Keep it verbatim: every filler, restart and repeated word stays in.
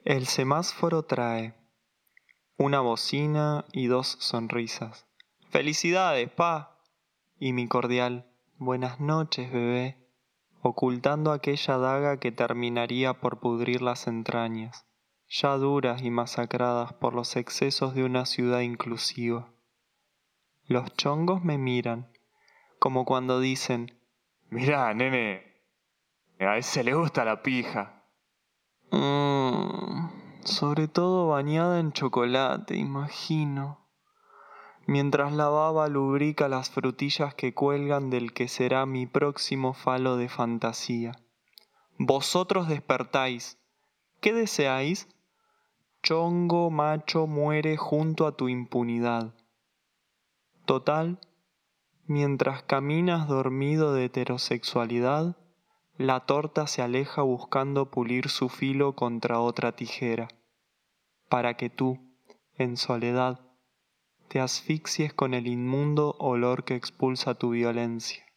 El semáforo trae una bocina y dos sonrisas. ¡Felicidades, pa! Y mi cordial «Buenas noches, bebé», ocultando aquella daga que terminaría por pudrir las entrañas, ya duras y masacradas por los excesos de una ciudad inclusiva. Los chongos me miran, como cuando dicen «Mirá, nene, a ese le gusta la pija». Mmm, sobre todo bañada en chocolate, imagino. Mientras la baba lubrica las frutillas que cuelgan del que será mi próximo falo de fantasía. Vosotros despertáis. ¿Qué deseáis? Chongo macho muere junto a tu impunidad. Total, mientras caminas dormido de heterosexualidad, la torta se aleja buscando pulir su filo contra otra tijera, para que tú, en soledad, te asfixies con el inmundo olor que expulsa tu violencia.